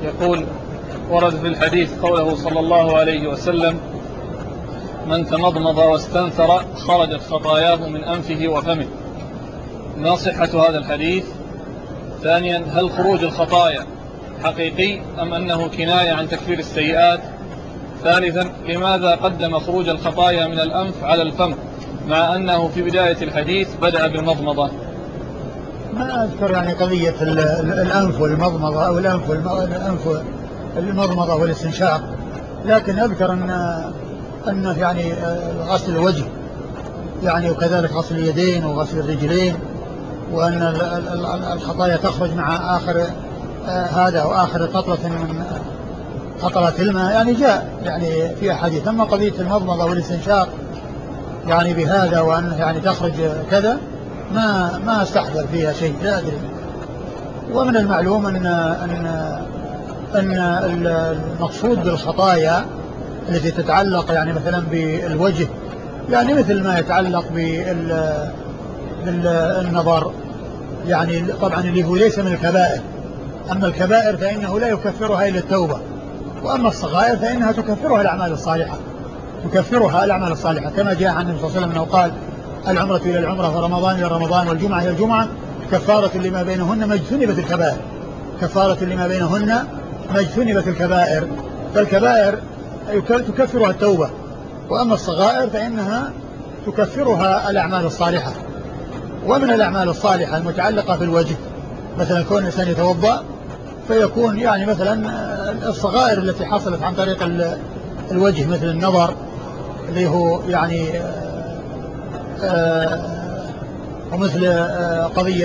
يقول: ورد في الحديث قوله صلى الله عليه وسلم: من تمضمض واستنثر خرجت خطاياه من أنفه وفمه. ما صحة هذا الحديث؟ ثانيا، هل خروج الخطايا حقيقي أم أنه كناية عن تكفير السيئات؟ ثالثا، لماذا قدم خروج الخطايا من الأنف على الفم مع أنه في بداية الحديث بدأ بالمضمضة؟ ما أذكر يعني قضية الأنف والمضمضة أو الأنف المضمضة والاستنشاق، لكن أذكر أن يعني غسل الوجه يعني، وكذلك غسل اليدين وغسل الرجلين، وأن الخطايا تخرج مع آخر هذا وآخر قطرة من قطرات الماء، يعني جاء يعني في أحاديث. أما قضية المضمضة والاستنشاق يعني بهذا وأن يعني تخرج كذا ما استحضر فيها شيء، لا أدري. ومن المعلوم أن المقصود بالخطايا التي تتعلق يعني مثلا بالوجه، يعني مثل ما يتعلق بالنظر، يعني طبعا اللي هو ليس من الكبائر. أما الكبائر فإنه لا يكفرها إلا التوبة، وأما الصغائر فإنها تكفرها الأعمال الصالحة، كما جاء عن النبي صلى الله عليه وسلم أنه قال: العمرة إلى العمرة ورمضان إلى رمضان والجمعة إلى الجمعة كفارة لما بينهن ما اجتنبت الكبائر. فالكبائر تكفرها التوبة، وأما الصغائر فإنها تكفرها الأعمال الصالحة. ومن الأعمال الصالحة المتعلقة في الوجه مثلا كون الإنسان يتوضأ، فيكون يعني مثلا الصغائر التي حصلت عن طريق الوجه مثل النظر اللي هو يعني ومثل قضية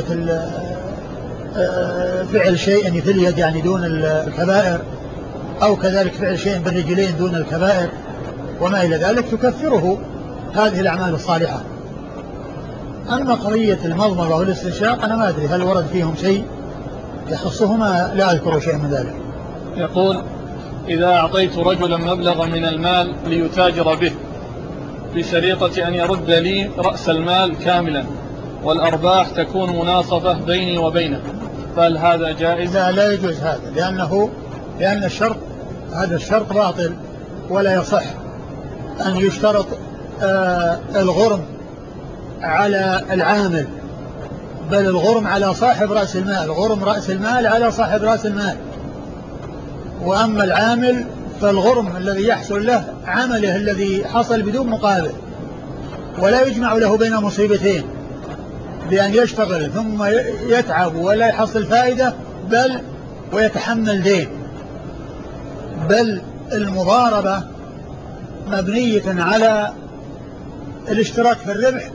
فعل شيء في اليد يعني دون الكبائر، أو كذلك فعل شيء بالرجلين دون الكبائر وما إلى ذلك، تكفره هذه الأعمال الصالحة. أما قضية المضمضة والاستنشاق أنا ما أدري هل ورد فيهم شيء يخصهما، لا أذكر شيء من ذلك. يقول: إذا أعطيت رجلا مبلغا من المال ليتاجر به بشريطة أن يرد لي رأس المال كاملا والأرباح تكون مناصفة بيني وبينه، فهل هذا جائز؟ لا يجوز هذا، لأن الشرط هذا الشرط باطل، ولا يصح أن يشترط الغرم على العامل، بل الغرم على صاحب رأس المال، غرم رأس المال على صاحب رأس المال. وأما العامل فالغرم الذي يحصل له عمله الذي حصل بدون مقابل، ولا يجمع له بين مصيبتين بأن يشتغل ثم يتعب ولا يحصل فائدة بل ويتحمل دين. بل المضاربة مبنية على الاشتراك في الربح،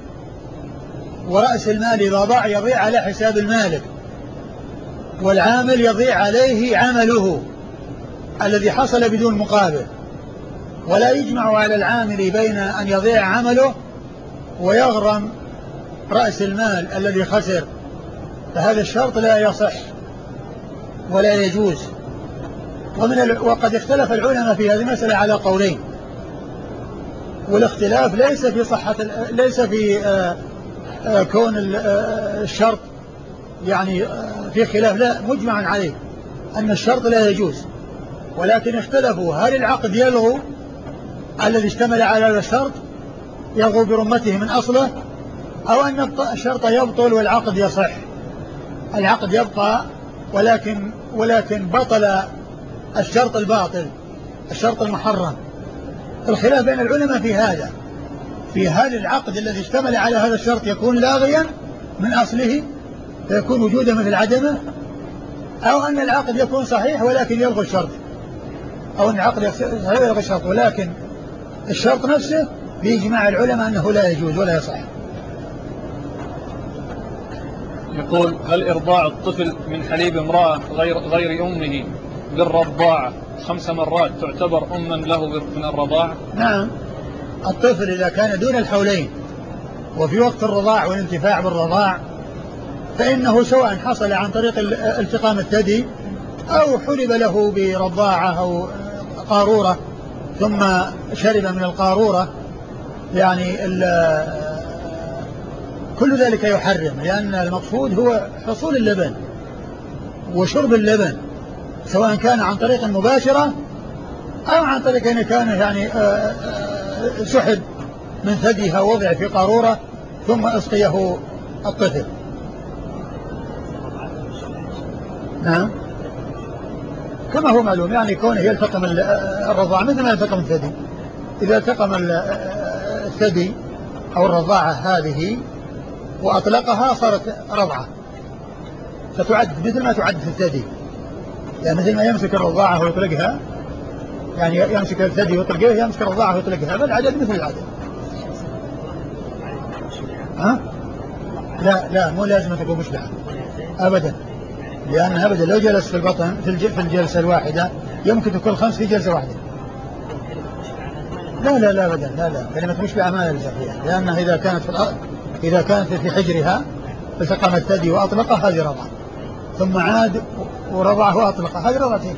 ورأس المال إذا ضاع يضيع على حساب المالك، والعامل يضيع عليه عمله الذي حصل بدون مقابل. ولا يجمع على العامل بين أن يضيع عمله ويغرم رأس المال الذي خسر، فهذا الشرط لا يصح ولا يجوز. وقد اختلف العلماء في هذه المسألة على قولين، والاختلاف ليس في كون الشرط يعني في خلاف، لا، مجمع عليه أن الشرط لا يجوز، ولكن اختلفوا هل العقد يلغو الذي اشتمل على هذا الشرط، يلغو برمته من أصله، أو أن الشرط يبطل والعقد يصح. العقد يبقى ولكن بطل الشرط الباطل، الشرط المحرم. الخلاف بين العلماء في هذا العقد الذي اشتمل على هذا الشرط يكون لاغيا من أصله فيكون وجوده مثل عدمه، أو أن العقد يكون صحيح ولكن يلغي الشرط، أو أن العقد يلغي الشرط ولكن الشرط نفسه بإجماع العلماء أنه لا يجوز ولا يصح. يقول: هل إرضاع الطفل من حليب امرأة غير أمه بالرضاعة 5 مرات تعتبر أما له من الرضاعة؟ نعم، الطفل إذا كان دون الحولين وفي وقت الرضاع والانتفاع بالرضاع فإنه سواء حصل عن طريق التقام الثدي أو حلب له برضاعة أو قارورة ثم شرب من القارورة، يعني كل ذلك يحرم، لأن المقصود هو حصول اللبن وشرب اللبن، سواء كان عن طريق مباشرة أو عن طريق أن كان يعني سحب من ثديها ووضع في قارورة ثم أسقيه الطفل. نعم كما هو معلوم يعني كونه يلتقم الرضاعة مثل ما يلتقم الثدي. إذا التقم الثدي أو الرضاعة هذه وأطلقها صارت رضعة، فتعد مثل ما تعد في الثدي، يعني مثل ما يمسك الرضاعة ويطلقها، يعني يمسك الثدي ويطلقها، يمسك الرضاعة ويطلقها، فالعدد مثل العدد. ها؟ لا مو لازم تكون مشبعة أبدا، لأن أبدا لو جلس في البطن في الجلسة الواحدة يمكن تكون 5 في جلسة واحدة. لا أبدا لا كلمة مشبعة ما يلزم فيها، لأنها إذا كانت في حجرها التقم الثدي وأطلقها هذه رضعة، ثم عاد ورضعه وأطلقها هذه رضعتين.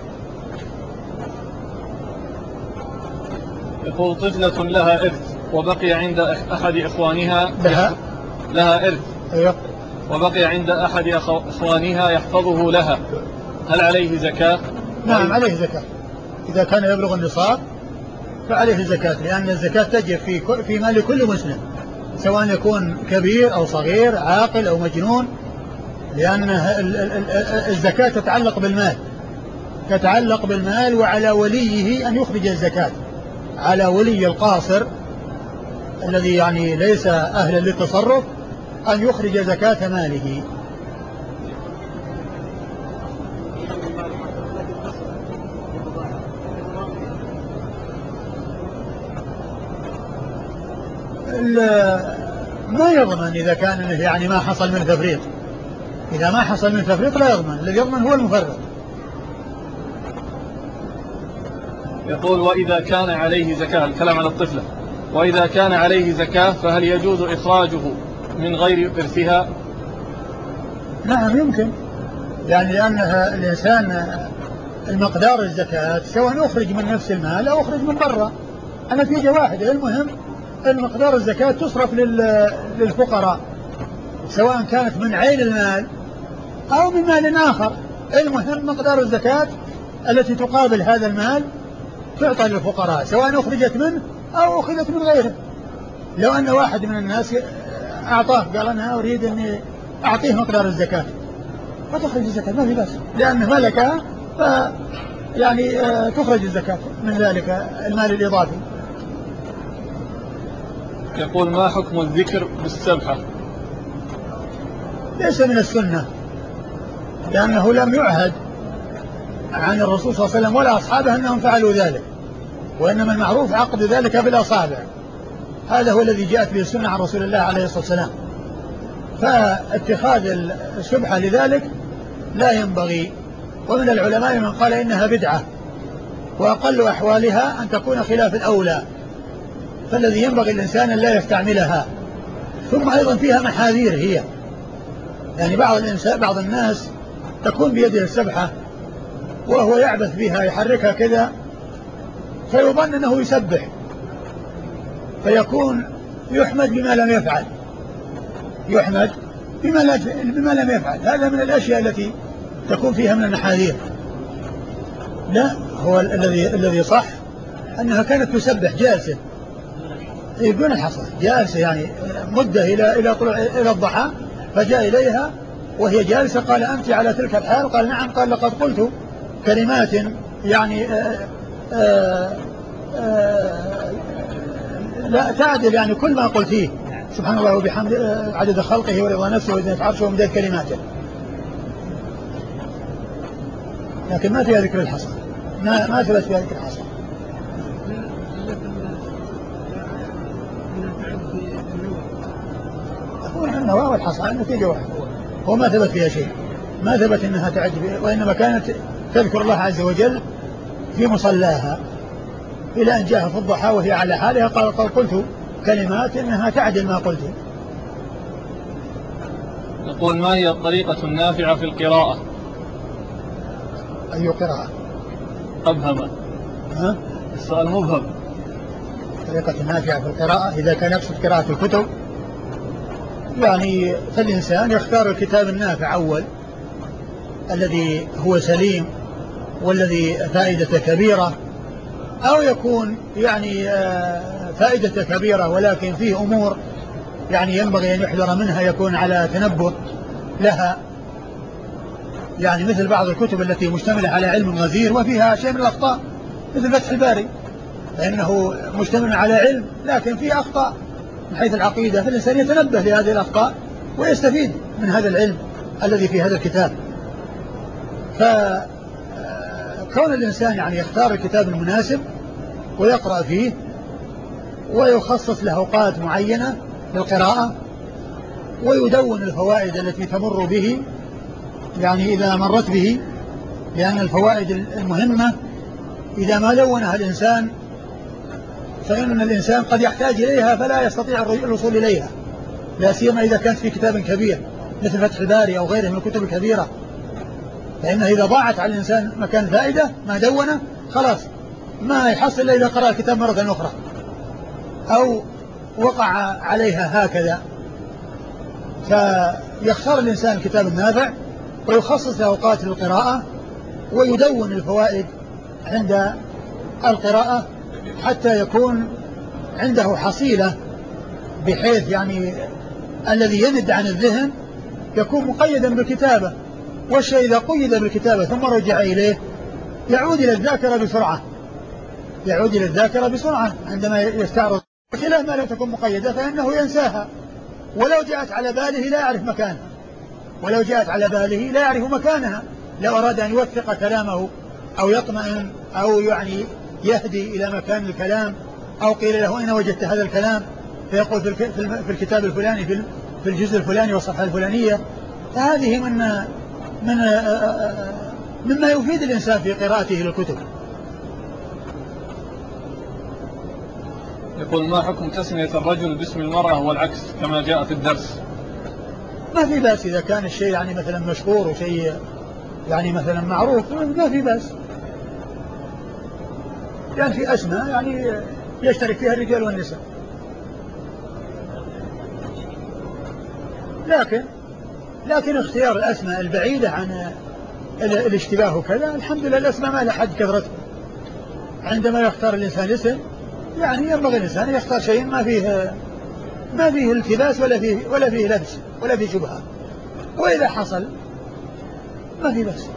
يقول طفلة لها إرث وبقي عند أحد إخوانها لها إرث. أيوه. وبقي عند أحد إخوانها يحفظه لها، هل عليه زكاة؟ نعم عليه زكاة، إذا كان يبلغ النصاب فعليه الزكاة، لأن الزكاة تجب في مال كل مسلم، سواء يكون كبير أو صغير، عاقل أو مجنون، لأن الزكاة تتعلق بالمال، وعلى وليه أن يخرج الزكاة، على ولي القاصر الذي يعني ليس أهلا للتصرف أن يخرج زكاة ماله. ما يضمن إذا كان يعني ما حصل من تفريط، إذا ما حصل من تفريط لا يضمن، الذي يضمن هو المفرط. يقول وإذا كان عليه زكاة، الكلام على الطفلة، وإذا كان عليه زكاة فهل يجوز إخراجه من غير إرثها؟ نعم يمكن، يعني لأنها الإنسان المقدار الزكاة سواء أخرج من نفس المال أو أخرج من برا، النتيجة واحدة، المهم المقدار الزكاة تصرف للفقراء، سواء كانت من عين المال أو من مال آخر، المهم مقدار الزكاة التي تقابل هذا المال تعطى للفقراء، سواء أخرجت منه أو أخذت من غيره. لو أن واحد من الناس أعطاه قال أنا أريد أن أعطيه مقدار الزكاة، فتخرج الزكاة ما في بأس، لأنه ملكها يعني تخرج الزكاة من ذلك المال الإضافي. يقول ما حكم الذكر بالسبحة؟ ليس من السنة، لأنه لم يعهد عن الرسول صلى الله عليه وسلم ولا أصحابه أنهم فعلوا ذلك، وإنما المعروف عقد ذلك بالأصابع، هذا هو الذي جاءت به السنة عن رسول الله عليه الصلاة والسلام، فاتخاذ السبحة لذلك لا ينبغي. ومن العلماء من قال إنها بدعة، وأقل أحوالها أن تكون خلاف الأولى، فالذي ينبغي الإنسان أن لا يستعملها. ثم أيضا فيها محاذير هي، يعني بعض الناس تكون بيده السبحة وهو يعبث بها يحركها كذا فيظن أنه يسبح، فيكون يحمد بما لم يفعل، بما لم يفعل. هذا من الأشياء التي تكون فيها من المحاذير. لا، هو الذي صح أنها كانت تسبح جالسة دون الحصى، جالسة يعني مدة إلى الضحى، فجاء إليها وهي جالسة قال أنت على تلك الحال؟ قال نعم. قال لقد قلت كلمات يعني لا تعدل يعني كل ما قلتيه، سبحان الله وبحمد عدد خلقه ورضا نفسه وزنة عرشه ومداد كلماته، لكن ما فيها ذكر الحصى، ما ثبت فيها ذكر الحصى. النواة والحصى النتيجة واحدة، وما ثبت فيها شيء، ما ثبت انها تعد، وانما كانت تذكر الله عز وجل في مصلاها الى ان جاء في الضحى وهي على حالها قال قلت كلمات انها تعدل ما قلت. يقول ما هي الطريقة النافعة في القراءة؟ أي قراءة؟ أبهم. السؤال مبهم. طريقة النافعة في القراءة إذا كان يقصد قراءة الكتب، يعني فالإنسان يختار الكتاب النافع أول الذي هو سليم والذي فائدة كبيرة، أو يكون يعني فائدة كبيرة ولكن فيه أمور يعني ينبغي أن يحذر منها، يكون على تنبه لها، يعني مثل بعض الكتب التي مشتملة على علم غزير وفيها شيء من الأخطاء، مثل فتح الباري فإنه مشتمل على علم لكن فيه أخطاء من حيث العقيدة، فالإنسان يتنبه لهذه الأخطاء ويستفيد من هذا العلم الذي في هذا الكتاب. فكون الإنسان يعني يختار الكتاب المناسب ويقرأ فيه ويخصص له أوقات معينة للقراءة ويدون الفوائد التي تمر به يعني إذا مرت به، لأن الفوائد المهمة إذا ما دونها الإنسان فإن الإنسان قد يحتاج إليها فلا يستطيع الوصول إليها، لا سيما إذا كانت في كتاب كبير مثل فتح الباري أو غيره من الكتب الكبيرة، فإنه إذا ضاعت على الإنسان مكان فائدة ما دونه خلاص ما يحصل إلا إذا قرأ الكتاب مرة أخرى أو وقع عليها هكذا. فيختار الإنسان الكتاب النافع ويخصص له أوقات للقراءة ويدون الفوائد عند القراءة حتى يكون عنده حصيلة، بحيث يعني الذي يند عن الذهن يكون مقيدا بالكتابة، والشيء إذا قيد بالكتابة ثم رجع إليه يعود إلى الذاكرة بسرعة عندما يستعرض، خلاف ما لم تكن مقيدة فإنه ينساها، ولو جاءت على باله لا يعرف مكانها، لو أراد أن يوثق كلامه أو يطمئن أو يعني يهدي إلى مكان الكلام، أو قيل له أين وجدت هذا الكلام فيقول في الكتاب الفلاني في الجزء الفلاني والصفحة الفلانية، فهذه مما يفيد الإنسان في قراءته للكتب. يقول: ما حكم تسمية الرجل باسم المرأة والعكس كما جاء في الدرس؟ ما في بأس إذا كان الشيء يعني مثلا مشهور وشيء يعني مثلا معروف، ما في بأس، يعني في أسماء يعني يشترك فيها الرجال والنساء، لكن اختيار الأسماء البعيدة عن الاشتباه وكذا الحمد لله الأسماء ما لها حد كثرتها. عندما يختار الإنسان اسم يعني ينبغي الإنسان يختار شيء ما فيه التباس ولا فيه لبس ولا فيه شبهة، وإذا حصل ما في بس.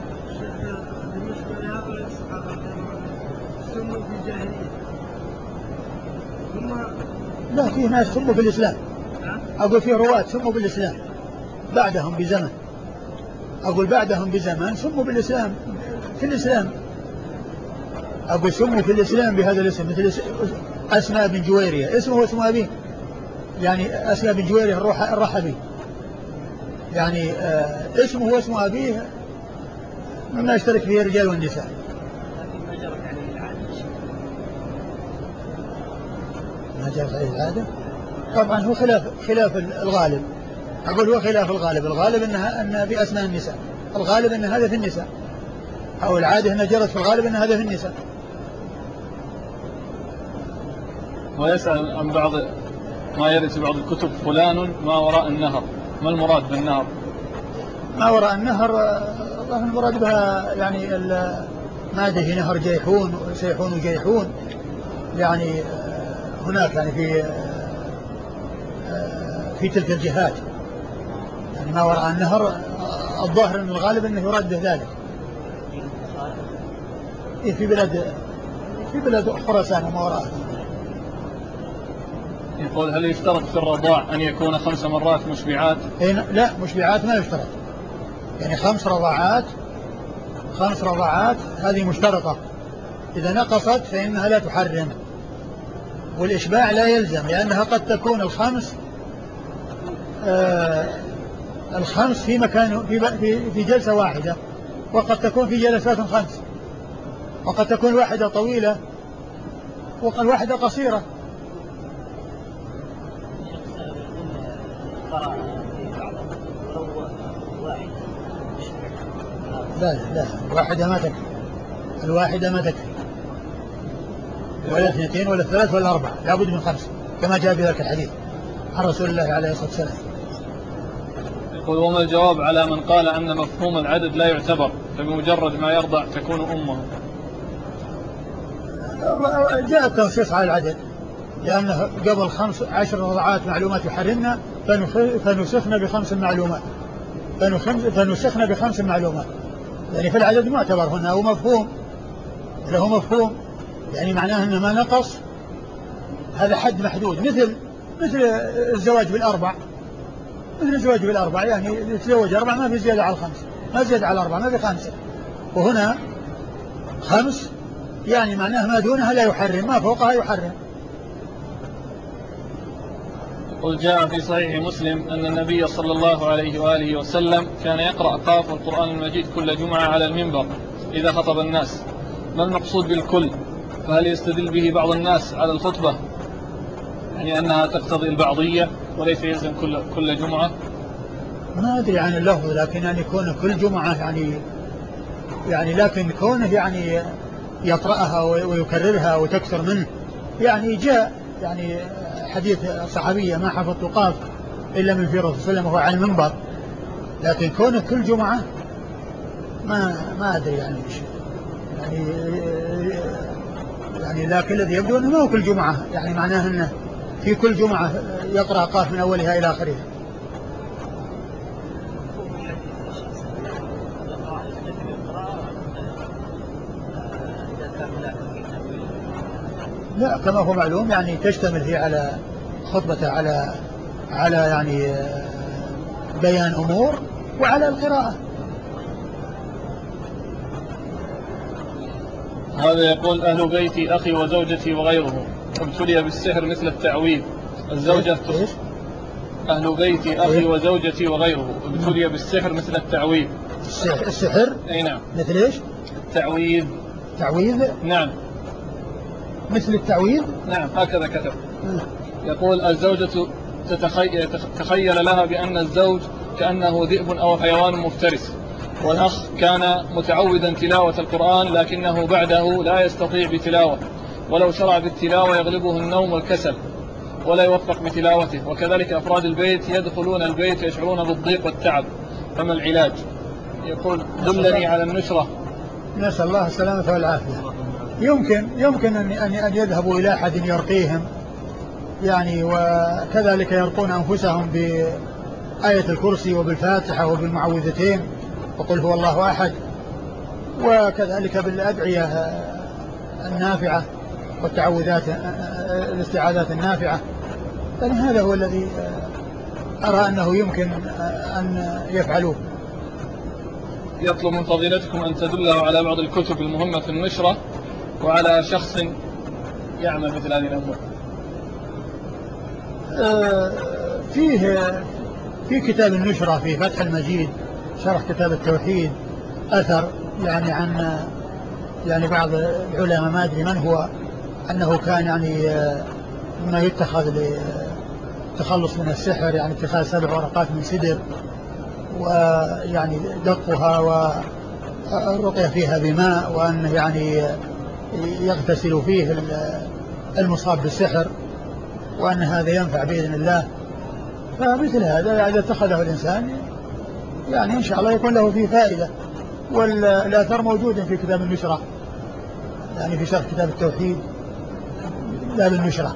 لا، فيه ناس سموا في الإسلام، أقول فيه رواة سموا بالإسلام بعدهم بزمن سموا بالإسلام في الإسلام، أقول سموا في الإسلام بهذا الاسم، مثل أسماء بن جويرية اسمه واسم أبيه، يعني أسماء بن جويرية الرحبي، يعني اسمه واسم أبيه مما يشترك فيه الرجال والنساء. ما جرت عليه العادة طبعا هو خلاف الغالب، أقول هو خلاف الغالب أن في أسماء النساء، الغالب أن هذا في النساء، أو العادة أنها جرت في الغالب أن هذا في النساء. ويسأل عن بعض ما يرد في بعض الكتب: فلان ما وراء النهر، ما المراد بالنهر؟ ما وراء النهر المراد بها يعني ما به نهر جيحون وسيحون وجيحون، يعني هناك يعني في تلك الجهات، يعني ما وراء النهر الظاهر أن الغالب أنه يراد به ذلك في بلاد خراسان وما وراءها. يقول: هل يشترط في الرضاع أن يكون 5 مرات مشبعات؟ لا، مشبعات ما يشترط، يعني 5 رضاعات هذه مشترطة، إذا نقصت فإنها لا تحرم، والإشباع لا يلزم، لأنها قد تكون الخمس في مكان في جلسة واحدة، وقد تكون في جلسات 5، وقد تكون واحدة طويلة وقد واحدة قصيرة. لا، الواحدة ما تكفي، ولا 2 ولا 3 ولا 4، لابد من 5 كما جاء بذلك الحديث عن رسول الله عليه الصلاة والسلام. يقول: وما الجواب على من قال أن مفهوم العدد لا يعتبر فبمجرد ما يرضع تكون أمه؟ جاء التنصيص على العدد، لأنه قبل 10 رضعات معلومات يحرمنا فنسخنا ب5 معلومات، فنسخنا ب5 معلومات، يعني في العدد معتبر هنا ومفهوم له مفهوم، يعني معناه أنه ما نقص، هذا حد محدود، مثل الزواج بالأربع، مثل الزواج بالأربع، يعني يتزوج 4 ما في زيادة على 5، ما زيادة على 4 ما في 5، وهنا 5 يعني معناه ما دونها لا يحرم، ما فوقها يحرم. قل جاء في صحيح مسلم أن النبي صلى الله عليه وآله وسلم كان يقرأ قاف القرآن المجيد كل جمعة على المنبر إذا خطب الناس. ما المقصود بالكل؟ فهل يستدل به بعض الناس على الخطبة يعني أنها تقتضي البعضية وليس يلزم كل جمعة؟ ما أدري عن اللفظ، لكن أن يكون كل جمعة يعني لكن كونه يعني يقرأها ويكررها وتكثر منه، يعني جاء يعني حديث صحابية ما حفظت قاف إلا من في رسول الله صلى الله عليه وسلم وهو على المنبر، لكن كونه كل جمعة ما أدري يعني يعني لكن الذي يبدو أنه ما هو كل جمعة، يعني معناه أنه في كل جمعة يقرأ قاف من أولها إلى آخرها. لا كما هو معلوم يعني تشتمل هي على خطبته على يعني بيان أمور وعلى القراءة. هذا يقول أهل بيتي أخي وزوجتي وغيره ابتلي بالسحر مثل التعويذ. الزوجة إيش؟ أهل بيتي أخي وزوجتي وغيره ابتلي بالسحر مثل التعويذ. السحر؟ أي نعم. مثل إيش؟ التعويذ. تعويذ؟ نعم. مثل التعويذ؟ نعم هكذا كتب. يقول الزوجة تخيل لها بأن الزوج كأنه ذئب أو حيوان مفترس، والأخ كان متعودا تلاوة القرآن لكنه بعده لا يستطيع بتلاوة، ولو شرع بالتلاوة يغلبه النوم والكسل ولا يوفق بتلاوته، وكذلك أفراد البيت يدخلون البيت يشعرون بالضيق والتعب، فما العلاج؟ يقول دلني على النشرة. نسأل الله السلامة والعافية. يمكن أن يذهبوا إلى أحد يرقيهم، يعني وكذلك يرقون أنفسهم بآية الكرسي وبالفاتحة وبالمعوذتين وقل هو الله أحد، وكذلك بالأدعية النافعة والتعوذات الاستعاذات النافعة. يعني هذا هو الذي أرى أنه يمكن أن يفعلوه. يطلب من فضيلتكم أن تدله على بعض الكتب المهمة في النشرة وعلى شخص يعمل مثل هذه الأمور. في كتاب النشرة في فتح المجيد شرح كتاب التوحيد أثر يعني عن يعني بعض العلماء ما أدري من هو، أنه كان يعني مما يتخذ للتخلص من السحر، يعني اتخاذ 7 ورقات من سدر ويعني دقها والرقية فيها بماء، وأن يعني يغتسل فيه المصاب بالسحر، وأن هذا ينفع بإذن الله. فمثل هذا إذا اتخذه الإنسان يعني إن شاء الله يكون له فيه فائدة. والآثار موجودة في كتاب النشرة، يعني في شرح كتاب التوحيد باب النشرة.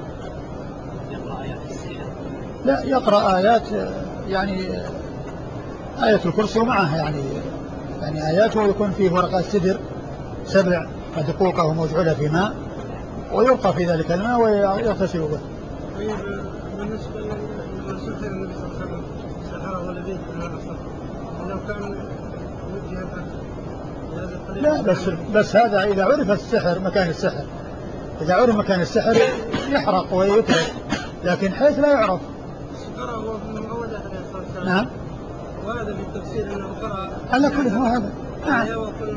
لا يقرأ آيات يعني آية الكرسي ومعها يعني آياته يكون فيه ورقات سدر 7 مدقوقة وموجودة في ماء، ويلقى في ذلك الماء ويغتسل به. بالنسبة لمن سحر النبي صلى الله عليه وسلم سحره ولديه لو كان لا بس هذا إذا عرف السحر مكان السحر، إذا عرف مكان السحر يحرق ويترك، لكن حيث لا يعرف. قرأ هو في المعوذات عليه الصلاة والسلام. نعم. وهذا في التفسير أنه قرأ على كل هذا. نعم.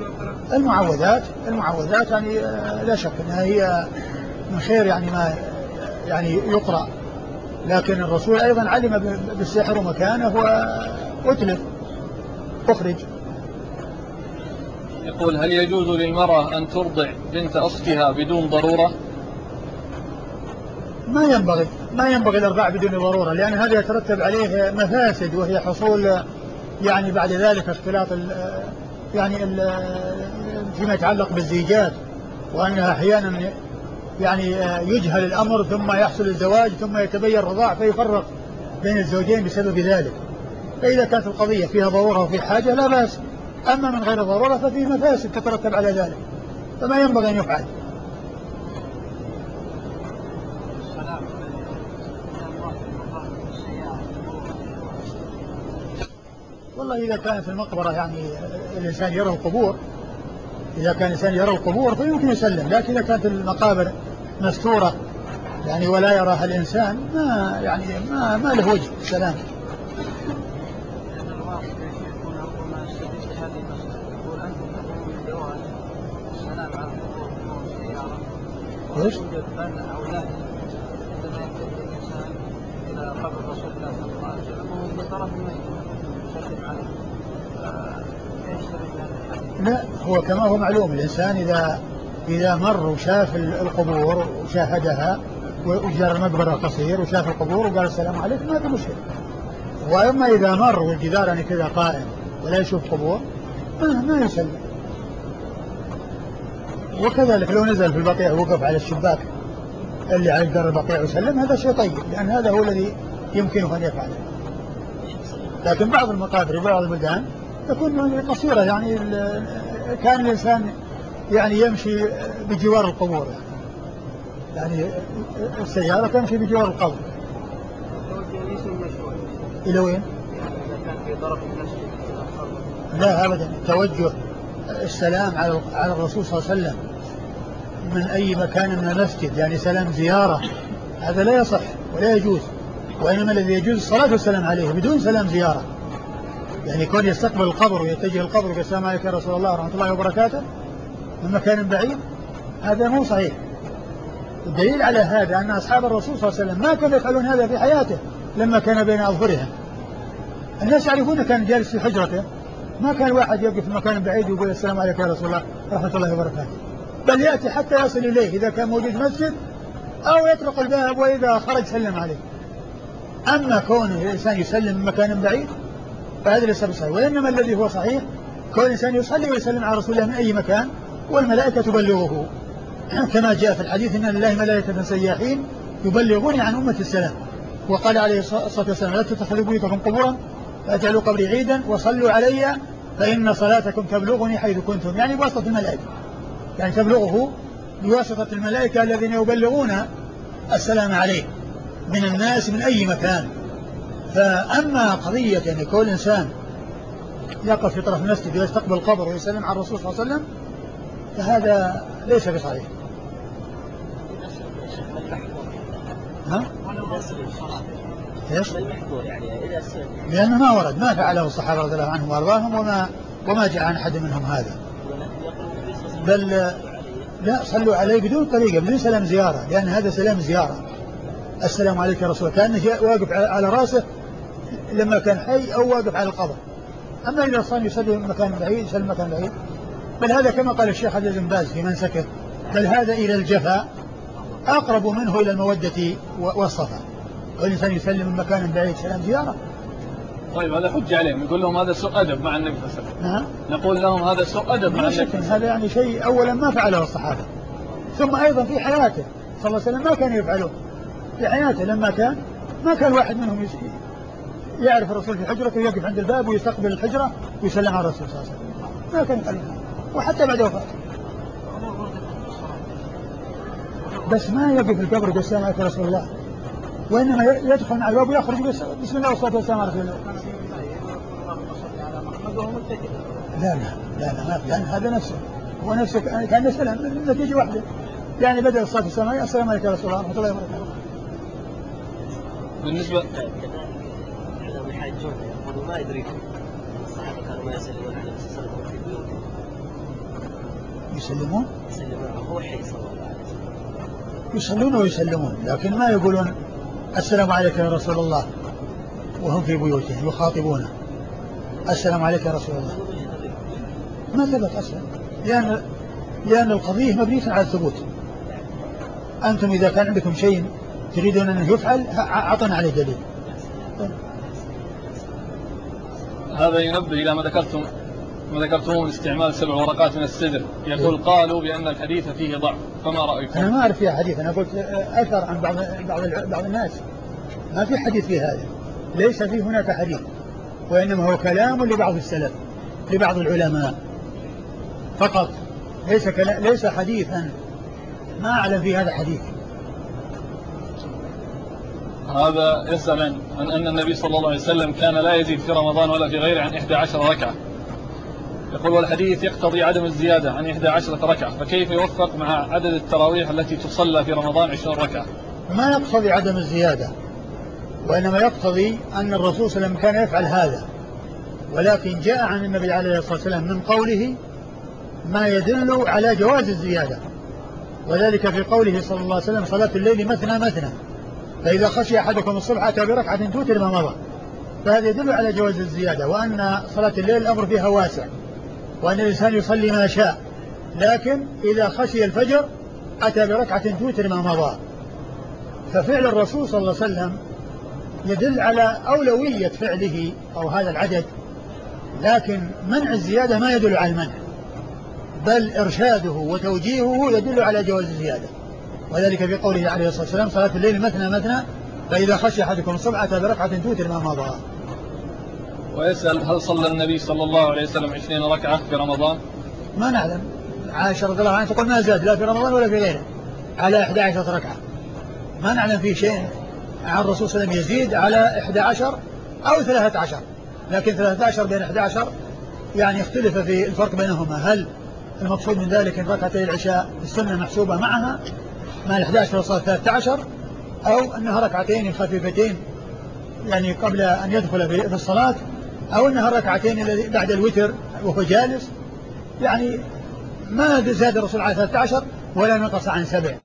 المعوذات يعني لا شك أنها هي من خير يعني ما يعني يقرأ، لكن الرسول أيضا علم بالسحر ومكانه وأتلف أخرج. يقول هل يجوز للمرأة أن ترضع بنت أختها بدون ضرورة؟ ما ينبغي الإرضاع بدون ضرورة، لأن هذا يترتب عليه مفاسد، وهي حصول يعني بعد ذلك اختلاط يعني فيما يتعلق بالزيجات، وأنها أحيانا يعني يجهل الأمر ثم يحصل الزواج ثم يتبين الرضاع فيفرق بين الزوجين بسبب ذلك. فإذا كانت القضية فيها ضرورة وفي حاجة لا بأس، أما من غير ضرورة ففي مفاسد تترتب على ذلك، فما ينبغي أن يفعل. والله إذا كانت المقبرة يعني الإنسان يرى القبور، إذا كان الإنسان يرى القبور فيمكن يسلم، لكن إذا كانت المقابر مستورة يعني ولا يراها الإنسان ما له وجه السلام. ايش؟ لا، هو كما هو معلوم الإنسان إذا مر وشاف القبور وشاهدها وجار المقبرة قصير وشاف القبور وقال السلام عليكم ما في مشكلة. وأما إذا مر والجدار يعني كذا قائم ولا يشوف قبور ما يسلم. وكذلك لو نزل في البقيع ووقف على الشباك اللي على جدار البقيع وسلم هذا شيء طيب، لأن هذا هو الذي يمكنه أن يفعله. لكن بعض المقابر وبعض البلدان تكون قصيرة، يعني كان الإنسان يعني يمشي بجوار القبور، يعني السيارة تمشي بجوار القبر. إلى وين؟ لا أبدا، توجه السلام على الرسول صلى الله عليه وسلم من أي مكان من المسجد، يعني سلام زيارة، هذا لا يصح ولا يجوز. وإنما الذي يجوز الصلاة والسلام عليه بدون سلام زيارة، يعني يكون يستقبل القبر ويتجه القبر ويقول السلام عليك يا رسول الله ورحمة الله وبركاته من مكان بعيد، هذا مو صحيح. الدليل على هذا أن أصحاب الرسول صلى الله عليه وسلم ما كانوا يفعلون هذا في حياته لما كان بين أظهرهم. الناس يعرفون كان جالس في حجرته، ما كان واحد يقف في مكان بعيد ويقول السلام عليك يا رسول الله ورحمة الله وبركاته، بل يأتي حتى يصل إليه إذا كان موجود مسجد أو يطرق الباب وإذا خرج سلم عليه. أما كونه الإنسان يسلم من مكان بعيد فهذا ليس بصحيح، وإنما الذي هو صحيح كون الإنسان يصلي ويسلم على رسول الله من أي مكان والملائكة تبلغه، كما جاء في الحديث إن لله ملائكة سياحين يبلغون عن أمة السلام. وقال عليه الصلاة والسلام لا تتخذوا بيوتكم قبورا فاجعلوا قبري عيدا وصلوا علي فإن صلاتكم تبلغني حيث كنتم، يعني بواسطة الملائكة، يعني تبلغه بواسطة الملائكة الذين يبلغون السلام عليه من الناس من أي مكان. فأما قضية أن يكون الإنسان يقف في طرف المسجد ويستقبل القبر ويسلم على الرسول صلى الله عليه وسلم فهذا ليس بصحيح. ها؟ ايش؟ لأنه ما ورد، ما فعله الصحابة رضي الله عنهم وأرضاهم وما جاء عن أحد منهم هذا. بل لا، صلوا عليه بدون طريقة، بدون سلام زيارة، لأن هذا سلام زيارة. السلام عليك يا رسول الله كأنه واقف على رأسه لما كان حي أو واقف على القبر. أما إذا صار يسلم مكان بعيد يسلم مكان بعيد، بل هذا كما قال الشيخ عبد العزيز بن باز في منسكه، بل هذا إلى الجفاء أقرب منه إلى المودة والصفا، والإنسان يسلم من مكان بعيد سلام زيارة. طيب هذا حجة عليهم، نقول لهم هذا سوء أدب مع النبي صلى الله عليه وسلم. نقول لهم هذا سوء أدب مع النبي. هذا يعني شيء أولا ما فعله الصحابة، ثم أيضا في حياته صلى الله عليه وسلم ما كان يفعله في حياته. لما كان ما كان واحد منهم يعرف الرسول في حجرته ويقف عند الباب ويستقبل الحجرة ويسلم على الرسول صلى الله عليه وسلم، ما كان يفعله وحتى بعد وفاته. بس ما يقف في القبر يقول السلام عليكم رسول الله، وإنما يدخل مع الباب ويخرج بسم الله والصلاة والسلام على رسول الله. لا ما في، لأن هذا نفسه هو نفسه كان يسلم النتيجة واحدة، يعني بدأ الصلاة والسلام السلام عليكم رسول الله ورحمة الله وبركاته. بالنسبة كانوا يحاجون يقولوا ما يدري الصحابة كانوا ما يسلمون على النبي صلى الله عليه وسلم في بيوتهم. يسلمون هو حي صلى الله عليه وسلم. يصلون ويسلمون، لكن ما يقولون السلام عليك يا رسول الله وهم في بيوتهم يخاطبونه السلام عليك يا رسول الله. ما ثبت أصلا، لأن القضية مبنية على الثبوت. أنتم إذا كان عندكم شيء تريدون أنه يفعل أعطنا عليه دليل. هذا ينبه إلى ما ذكرتم ما ذكرتموه من استعمال 7 ورقات من السدر، يقول قالوا بأن الحديث فيه ضعف، فما رأيكم؟ أنا ما أعرف فيها حديث، أنا قلت أثر عن بعض الناس، ما في حديث في هذا، ليس في هناك حديث، وإنما هو كلام لبعض السلف لبعض العلماء فقط، ليس حديثا، ما أعلم في هذا حديث. هذا يسأل عن أن النبي صلى الله عليه وسلم كان لا يزيد في رمضان ولا في غيره عن 11 ركعة، يقول والحديث يقتضي عدم الزيادة عن 11 ركعة، فكيف يوفق مع عدد التراويح التي تصلى في رمضان 20 ركعة؟ ما يقتضي عدم الزيادة، وإنما يقتضي أن الرسول صلى الله عليه وسلم كان يفعل هذا، ولكن جاء عن النبي عليه الصلاة والسلام من قوله ما يدل على جواز الزيادة، وذلك في قوله صلى الله عليه وسلم صلاة الليل مثنى مثنى، فإذا خشي أحدكم الصبح أتى بركعة توتر ما مضى، فهذا يدل على جواز الزيادة، وأن صلاة الليل الأمر فيها واسع، وأن الإنسان يصلي ما شاء، لكن إذا خشي الفجر أتى بركعة توتر ما مضى. ففعل الرسول صلى الله عليه وسلم يدل على أولوية فعله أو هذا العدد، لكن منع الزيادة ما يدل على المنع، بل إرشاده وتوجيهه يدل على جواز الزيادة، وذلك في قوله عليه الصلاة والسلام صلاة الليل مثنى مثنى فإذا خشي أحدكم الصبح أتى بركعة توتر ما مضى. ويسأل هل صلى النبي صلى الله عليه وسلم 20 ركعة في رمضان؟ ما نعلم، عائشة رضي الله عنها تقول ما زاد لا في رمضان ولا في غيره على 11 ركعة، ما نعلم في شيء عن الرسول صلى الله عليه وسلم يزيد على 11 أو 13، لكن 13 بين 11 يعني اختلف في الفرق بينهما، هل المقصود من ذلك ان ركعتي العشاء السنة محسوبة معها مع 11 وصارت 13، أو أنها ركعتين خفيفتين يعني قبل أن يدخل في الصلاة، أو أنها الركعتين الذي بعد الوتر وهو جالس، يعني ما زاد الرسول على 13 ولا نقص عن 7.